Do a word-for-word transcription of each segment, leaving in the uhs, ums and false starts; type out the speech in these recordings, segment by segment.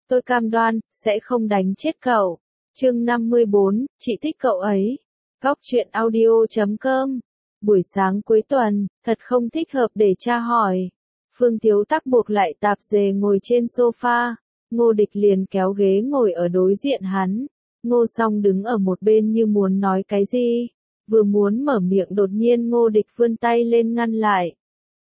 tôi cam đoan, sẽ không đánh chết cậu. Chương năm mươi bốn, chị thích cậu ấy. Góc truyện audio chấm com. Buổi sáng cuối tuần, thật không thích hợp để tra hỏi. Phương Thiếu Tắc buộc lại tạp dề ngồi trên sofa, Ngô Địch liền kéo ghế ngồi ở đối diện hắn. Ngô Song đứng ở một bên như muốn nói cái gì, vừa muốn mở miệng đột nhiên Ngô Địch vươn tay lên ngăn lại.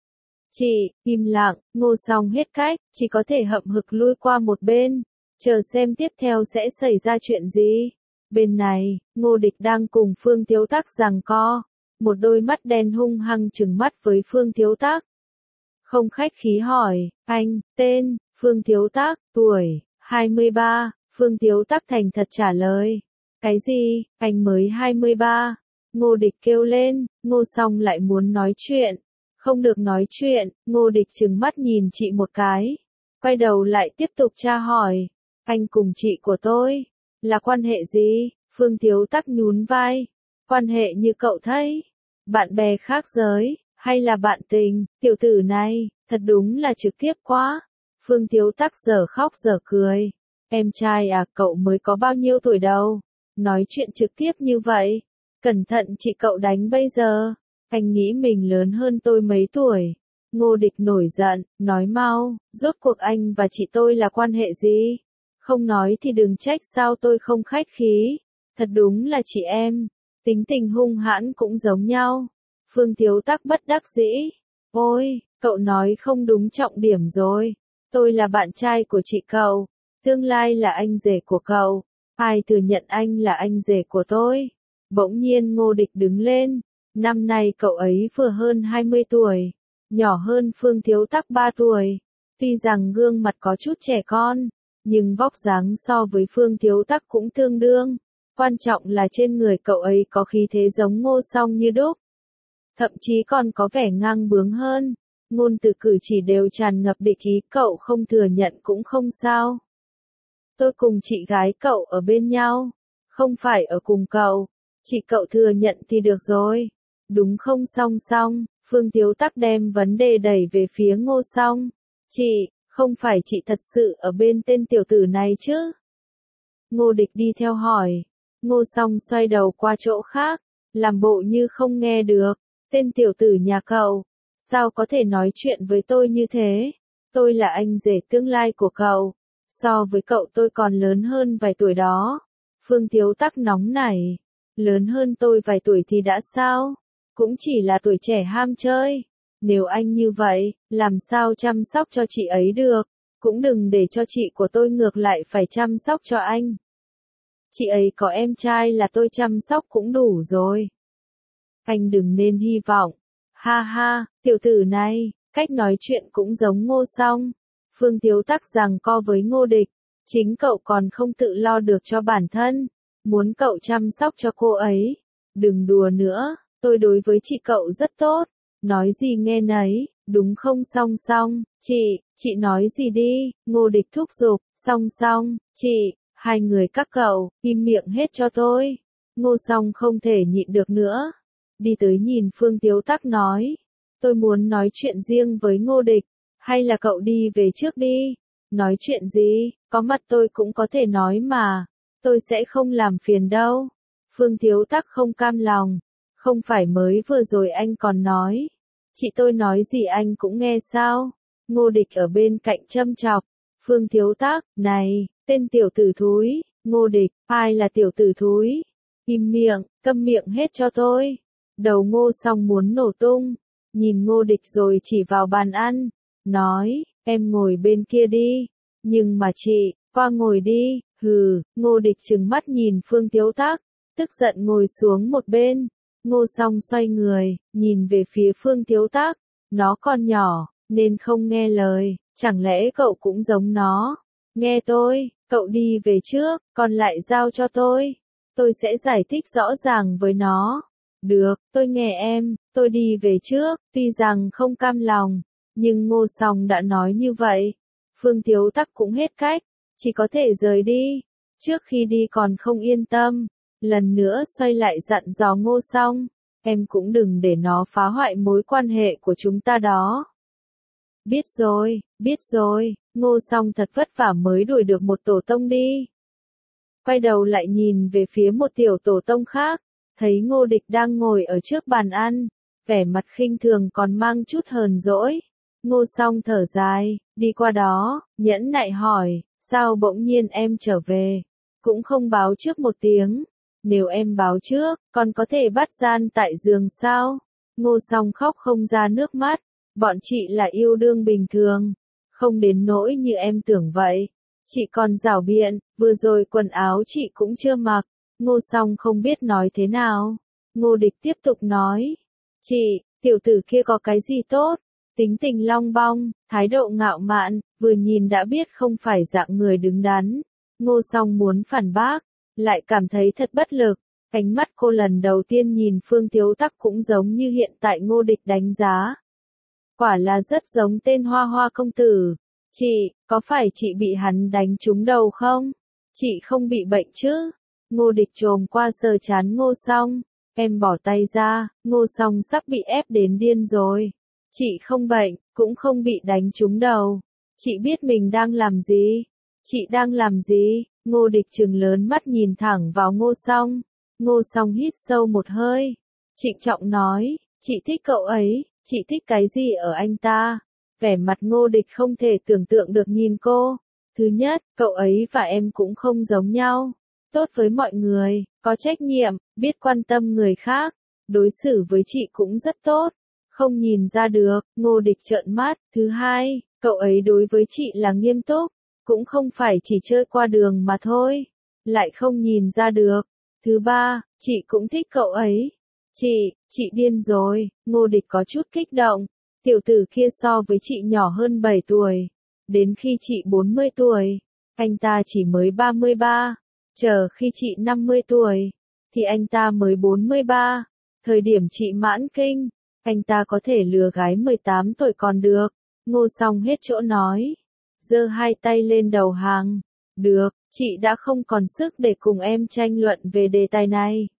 Chị, im lặng, Ngô Song hết cách, chỉ có thể hậm hực lui qua một bên, chờ xem tiếp theo sẽ xảy ra chuyện gì. Bên này, Ngô Địch đang cùng Phương Thiếu Tắc giằng co, một đôi mắt đen hung hăng trừng mắt với Phương Thiếu Tắc. Không khách khí hỏi, anh, tên, Phương Thiếu Tắc, tuổi, hai mươi ba, Phương Thiếu Tắc thành thật trả lời. Cái gì, anh mới hai mươi ba, Ngô Địch kêu lên, Ngô Song lại muốn nói chuyện. Không được nói chuyện, Ngô Địch trừng mắt nhìn chị một cái. Quay đầu lại tiếp tục tra hỏi, anh cùng chị của tôi, là quan hệ gì? Phương Thiếu Tắc nhún vai, quan hệ như cậu thấy, bạn bè khác giới, hay là bạn tình, tiểu tử này, thật đúng là trực tiếp quá. Phương Thiếu Tắc giờ khóc giờ cười, em trai à, cậu mới có bao nhiêu tuổi đâu, nói chuyện trực tiếp như vậy, cẩn thận chị cậu đánh bây giờ, anh nghĩ mình lớn hơn tôi mấy tuổi. Ngô Địch nổi giận, nói mau, rốt cuộc anh và chị tôi là quan hệ gì? Không nói thì đừng trách sao tôi không khách khí, thật đúng là chị em, tính tình hung hãn cũng giống nhau. Phương Thiếu Tắc bất đắc dĩ, ôi, cậu nói không đúng trọng điểm rồi, tôi là bạn trai của chị cậu, tương lai là anh rể của cậu, ai thừa nhận anh là anh rể của tôi? Bỗng nhiên Ngô Địch đứng lên, năm nay cậu ấy vừa hơn hai mươi tuổi, nhỏ hơn Phương Thiếu Tắc ba tuổi, tuy rằng gương mặt có chút trẻ con, nhưng vóc dáng so với Phương Thiếu Tắc cũng tương đương, quan trọng là trên người cậu ấy có khí thế giống Ngô Song như đúc. Thậm chí còn có vẻ ngang bướng hơn, ngôn từ cử chỉ đều tràn ngập địch ý, cậu không thừa nhận cũng không sao. Tôi cùng chị gái cậu ở bên nhau, không phải ở cùng cậu, chị cậu thừa nhận thì được rồi, đúng không? Song Song, Phương Thiếu Tắc đem vấn đề đẩy về phía Ngô Song, chị, không phải chị thật sự ở bên tên tiểu tử này chứ? Ngô Địch đi theo hỏi, Ngô Song xoay đầu qua chỗ khác, làm bộ như không nghe được. Tên tiểu tử nhà cậu, sao có thể nói chuyện với tôi như thế? Tôi là anh rể tương lai của cậu, so với cậu tôi còn lớn hơn vài tuổi đó. Phương Thiếu Tắc nóng nảy, lớn hơn tôi vài tuổi thì đã sao? Cũng chỉ là tuổi trẻ ham chơi. Nếu anh như vậy, làm sao chăm sóc cho chị ấy được? Cũng đừng để cho chị của tôi ngược lại phải chăm sóc cho anh. Chị ấy có em trai là tôi chăm sóc cũng đủ rồi. Anh đừng nên hy vọng. Ha ha, tiểu tử này, cách nói chuyện cũng giống Ngô Song. Phương Thiếu Tắc giằng co với Ngô Địch, chính cậu còn không tự lo được cho bản thân, muốn cậu chăm sóc cho cô ấy. Đừng đùa nữa, tôi đối với chị cậu rất tốt, nói gì nghe nấy, đúng không? Song Song, chị, chị nói gì đi? Ngô Địch thúc giục, Song Song, chị, hai người các cậu, im miệng hết cho tôi. Ngô Song không thể nhịn được nữa, đi tới nhìn Phương Thiếu Tắc nói, tôi muốn nói chuyện riêng với Ngô Địch, hay là cậu đi về trước đi? Nói chuyện gì, có mặt tôi cũng có thể nói mà, tôi sẽ không làm phiền đâu. Phương Thiếu Tắc không cam lòng, không phải mới vừa rồi anh còn nói, chị tôi nói gì anh cũng nghe sao? Ngô Địch ở bên cạnh châm chọc, Phương Thiếu Tắc, này, tên tiểu tử thúi. Ngô Địch, ai là tiểu tử thúi? Im miệng, câm miệng hết cho tôi. Đầu Ngô Song muốn nổ tung, nhìn Ngô Địch rồi chỉ vào bàn ăn, nói, em ngồi bên kia đi, nhưng mà chị, qua ngồi đi, hừ. Ngô Địch trừng mắt nhìn Phương Thiếu Tắc, tức giận ngồi xuống một bên. Ngô Song xoay người, nhìn về phía Phương Thiếu Tắc, nó còn nhỏ, nên không nghe lời, chẳng lẽ cậu cũng giống nó? Nghe tôi, cậu đi về trước, còn lại giao cho tôi, tôi sẽ giải thích rõ ràng với nó. Được, tôi nghe em, tôi đi về trước, tuy rằng không cam lòng, nhưng Ngô Song đã nói như vậy. Phương Thiếu Tắc cũng hết cách, chỉ có thể rời đi. Trước khi đi còn không yên tâm, lần nữa xoay lại dặn dò Ngô Song, em cũng đừng để nó phá hoại mối quan hệ của chúng ta đó. Biết rồi, biết rồi, Ngô Song thật vất vả mới đuổi được một tổ tông đi. Quay đầu lại nhìn về phía một tiểu tổ tông khác, thấy Ngô Địch đang ngồi ở trước bàn ăn, vẻ mặt khinh thường còn mang chút hờn dỗi. Ngô Song thở dài, đi qua đó, nhẫn nại hỏi, sao bỗng nhiên em trở về, cũng không báo trước một tiếng, nếu em báo trước, còn có thể bắt gian tại giường sao? Ngô Song khóc không ra nước mắt, bọn chị là yêu đương bình thường, không đến nỗi như em tưởng vậy. Chị còn giảo biện, vừa rồi quần áo chị cũng chưa mặc. Ngô Song không biết nói thế nào. Ngô Địch tiếp tục nói, chị, tiểu tử kia có cái gì tốt? Tính tình long bong, thái độ ngạo mạn, vừa nhìn đã biết không phải dạng người đứng đắn. Ngô Song muốn phản bác, lại cảm thấy thật bất lực. Ánh mắt cô lần đầu tiên nhìn Phương Thiếu Tắc cũng giống như hiện tại Ngô Địch đánh giá. Quả là rất giống tên Hoa Hoa công tử. Chị, có phải chị bị hắn đánh trúng đầu không? Chị không bị bệnh chứ? Ngô Địch trồm qua sờ chán Ngô Song. Em bỏ tay ra, Ngô Song sắp bị ép đến điên rồi. Chị không bệnh, cũng không bị đánh trúng đầu. Chị biết mình đang làm gì? Chị đang làm gì? Ngô Địch trừng lớn mắt nhìn thẳng vào Ngô Song. Ngô Song hít sâu một hơi. Trịnh trọng nói, chị thích cậu ấy, chị thích cái gì ở anh ta? Vẻ mặt Ngô Địch không thể tưởng tượng được nhìn cô. Thứ nhất, cậu ấy và em cũng không giống nhau. Tốt với mọi người, có trách nhiệm, biết quan tâm người khác. Đối xử với chị cũng rất tốt. Không nhìn ra được, Ngô Địch trợn mắt. Thứ hai, cậu ấy đối với chị là nghiêm túc. Cũng không phải chỉ chơi qua đường mà thôi. Lại không nhìn ra được. Thứ ba, chị cũng thích cậu ấy. Chị, chị điên rồi. Ngô Địch có chút kích động. Tiểu tử kia so với chị nhỏ hơn bảy tuổi. Đến khi chị bốn mươi tuổi, anh ta chỉ mới ba mươi ba. Chờ khi chị năm mươi tuổi, thì anh ta mới bốn mươi ba. Thời điểm chị mãn kinh, anh ta có thể lừa gái mười tám tuổi còn được. Ngô Song hết chỗ nói. Giơ hai tay lên đầu hàng. Được, chị đã không còn sức để cùng em tranh luận về đề tài này.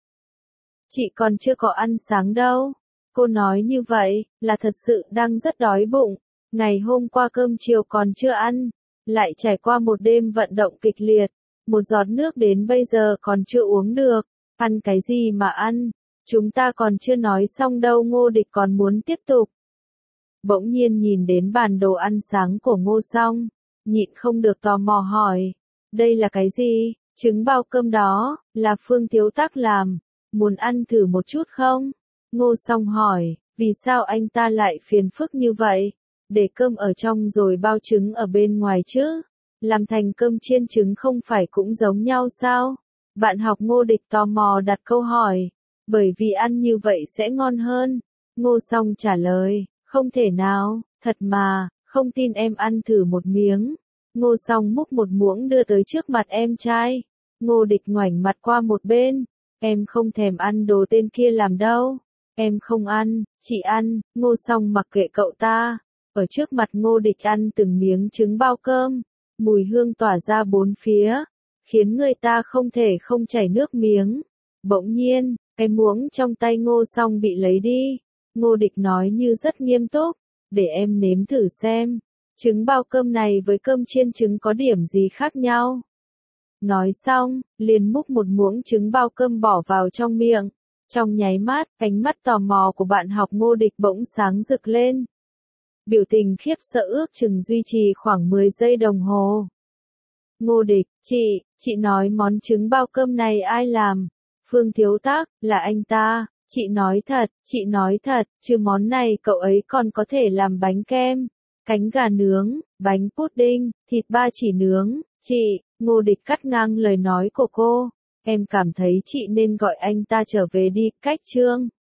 Chị còn chưa có ăn sáng đâu. Cô nói như vậy, là thật sự đang rất đói bụng. Ngày hôm qua cơm chiều còn chưa ăn, lại trải qua một đêm vận động kịch liệt. Một giọt nước đến bây giờ còn chưa uống được. Ăn cái gì mà ăn? Chúng ta còn chưa nói xong đâu. Ngô Địch còn muốn tiếp tục. Bỗng nhiên nhìn đến bàn đồ ăn sáng của Ngô Song, nhịn không được tò mò hỏi. Đây là cái gì? Trứng bao cơm đó, là Phương Thiếu Tắc làm. Muốn ăn thử một chút không? Ngô Song hỏi, vì sao anh ta lại phiền phức như vậy? Để cơm ở trong rồi bao trứng ở bên ngoài chứ? Làm thành cơm chiên trứng không phải cũng giống nhau sao? Bạn học Ngô Địch tò mò đặt câu hỏi. Bởi vì ăn như vậy sẽ ngon hơn. Ngô Song trả lời, không thể nào, thật mà, không tin em ăn thử một miếng. Ngô Song múc một muỗng đưa tới trước mặt em trai. Ngô Địch ngoảnh mặt qua một bên. Em không thèm ăn đồ tên kia làm đâu. Em không ăn, chị ăn. Ngô Song mặc kệ cậu ta. Ở trước mặt Ngô Địch ăn từng miếng trứng bao cơm. Mùi hương tỏa ra bốn phía, khiến người ta không thể không chảy nước miếng. Bỗng nhiên, cái muỗng trong tay Ngô Song bị lấy đi. Ngô Địch nói như rất nghiêm túc, để em nếm thử xem. Trứng bao cơm này với cơm chiên trứng có điểm gì khác nhau? Nói xong, liền múc một muỗng trứng bao cơm bỏ vào trong miệng. Trong nháy mắt, ánh mắt tò mò của bạn học Ngô Địch bỗng sáng rực lên. Biểu tình khiếp sợ ước chừng duy trì khoảng mười giây đồng hồ. Ngô Địch, chị, chị nói món trứng bao cơm này ai làm? Phương Thiếu Tắc, là anh ta. Chị nói thật, chị nói thật, chứ món này cậu ấy còn có thể làm bánh kem, cánh gà nướng, bánh pudding, thịt ba chỉ nướng. Chị, Ngô Địch cắt ngang lời nói của cô. Em cảm thấy chị nên gọi anh ta trở về đi, cách Trương.